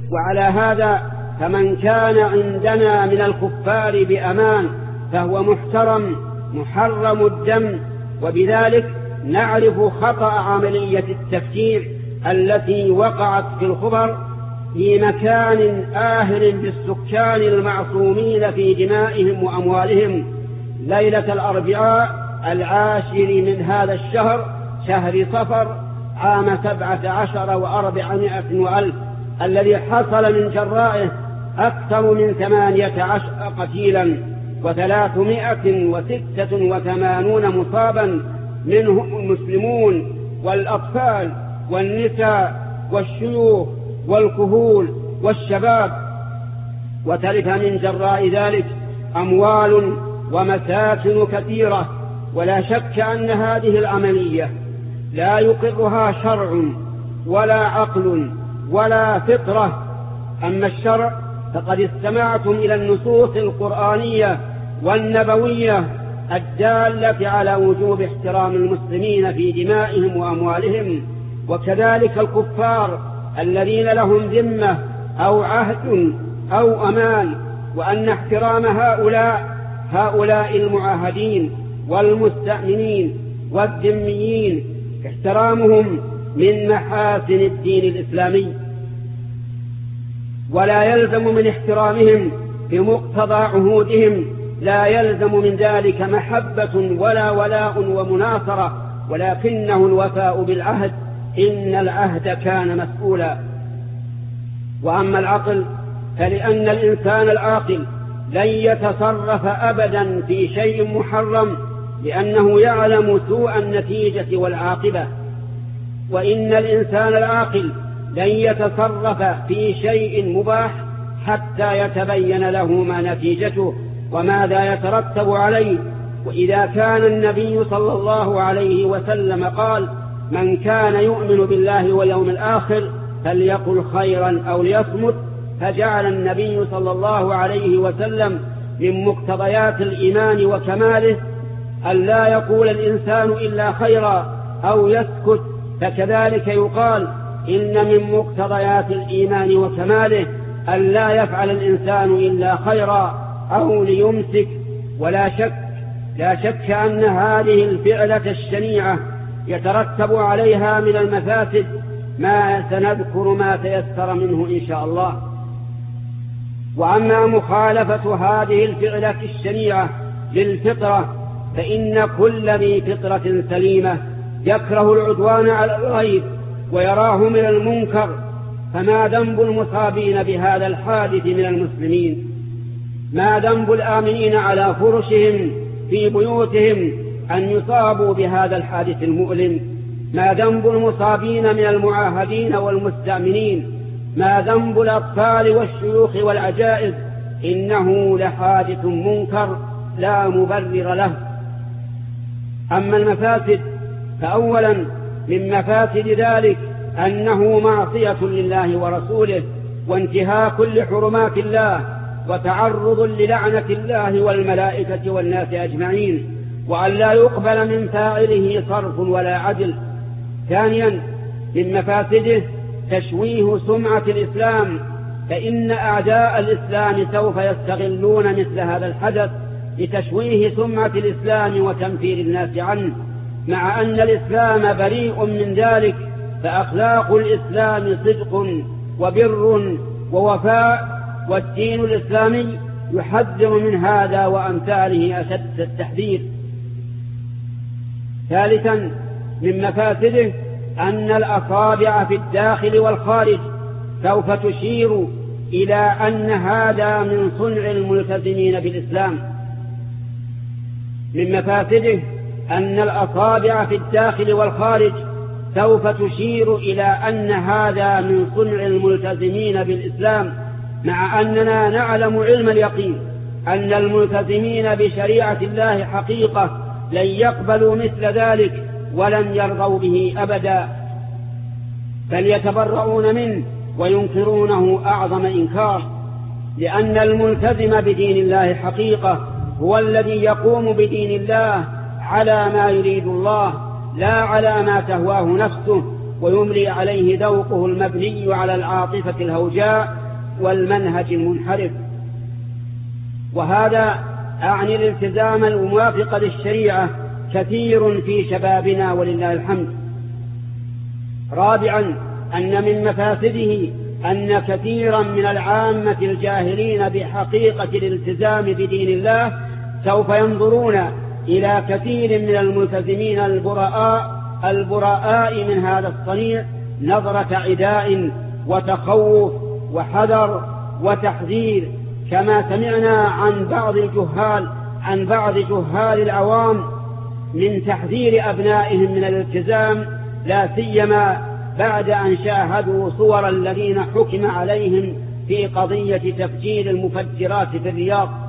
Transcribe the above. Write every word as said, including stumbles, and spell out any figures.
وعلى هذا فمن كان عندنا من الكفار بأمان فهو محترم محرم الدم، وبذلك نعرف خطأ عملية التفكير التي وقعت في الخبر في مكان آهل بالسكان المعصومين في دمائهم وأموالهم ليلة الأربعاء العاشر من هذا الشهر، شهر صفر، عام سبعة عشر وأربعمائة وألف، الذي حصل من جرائه أكثر من ثمانية عشر قتيلا وثلاثمائة وستة وثمانون مصابا، منهم المسلمون والأطفال والنساء والشيوخ والكهول والشباب، وتلف من جراء ذلك أموال ومساكن كثيرة. ولا شك أن هذه العملية لا يقرها شرع ولا عقل ولا فطرة. أما الشرع فقد استمعتم إلى النصوص القرآنية والنبوية الدالة على وجوب احترام المسلمين في دمائهم وأموالهم، وكذلك الكفار الذين لهم ذمة أو عهد أو أمان، وأن احترام هؤلاء هؤلاء المعاهدين والمستأمنين والذميين احترامهم من محاسن الدين الإسلامي، ولا يلزم من احترامهم بمقتضى عهودهم، لا يلزم من ذلك محبة ولا ولاء ومناصرة، ولكنه الوفاء بالعهد، إن العهد كان مسؤولا. وأما العقل فلأن الإنسان العاقل لن يتصرف أبدا في شيء محرم، لأنه يعلم سوء النتيجة والعاقبة. وإن الإنسان العاقل لن يتصرف في شيء مباح حتى يتبين له ما نتيجته وماذا يترتب عليه. وإذا كان النبي صلى الله عليه وسلم قال: من كان يؤمن بالله واليوم الآخر فليقل خيرا أو ليصمت، فجعل النبي صلى الله عليه وسلم من مقتضيات الإيمان وكماله أن لا يقول الإنسان إلا خيرا أو يسكت، فكذلك يقال إن من مقتضيات الإيمان وكماله أن لا يفعل الإنسان إلا خيرا أو ليمسك. ولا شك لا شك أن هذه الفعلة الشنيعة يترتب عليها من المفاسد ما سنذكر ما تيسر منه إن شاء الله. وأما مخالفة هذه الفعلة الشنيعة للفطرة فإن كل ذي فطرة سليمة يكره العدوان على الغير ويراه من المنكر، فما ذنب المصابين بهذا الحادث من المسلمين؟ ما ذنب الآمنين على فرشهم في بيوتهم أن يصابوا بهذا الحادث المؤلم؟ ما ذنب المصابين من المعاهدين والمستأمنين؟ ما ذنب الأطفال والشيوخ والعجائز؟ إنه لحادث منكر لا مبرر له. أما المفاسد فأولا من مفاسد ذلك أنه معصية لله ورسوله وانتهاك لحرمات الله وتعرض للعنة الله والملائكة والناس أجمعين، وأن لا يقبل من فاعله صرف ولا عدل. ثانيا من مفاسده تشويه سمعة الإسلام، فإن أعداء الإسلام سوف يستغلون مثل هذا الحدث لتشويه سمعة الإسلام وتنفير الناس عنه، مع أن الإسلام بريء من ذلك، فأخلاق الإسلام صدق وبر ووفاء، والدين الإسلامي يحذر من هذا وأمثاله أشد التحذير. ثالثا من مفاسده أن الأصابع في الداخل والخارج سوف تشير إلى أن هذا من صنع الملتزمين بالإسلام. من مفاسده أن الأصابع في الداخل والخارج سوف تشير إلى أن هذا من صنع الملتزمين بالإسلام، مع أننا نعلم علم اليقين أن الملتزمين بشريعة الله حقيقة لن يقبلوا مثل ذلك ولن يرضوا به أبدا، بل يتبرؤون منه وينكرونه أعظم إنكار، لأن الملتزم بدين الله حقيقة هو الذي يقوم بدين الله على ما يريد الله لا على ما تهواه نفسه، ويملي عليه ذوقه المبني على العاطفة الهوجاء والمنهج المنحرف. وهذا أعني الالتزام الموافق للشريعة كثير في شبابنا ولله الحمد. رابعا أن من مفاسده أن كثيرا من العامة الجاهلين بحقيقة الالتزام بدين الله سوف ينظرون إلى كثير من الملتزمين البراء البراء من هذا الصنيع نظرة عداء وتخوف وحذر وتحذير، كما سمعنا عن بعض الجهال عن بعض جهال العوام من تحذير أبنائهم من الالتزام، لا سيما بعد أن شاهدوا صور الذين حكم عليهم في قضية تفجير المفجرات في الرياض.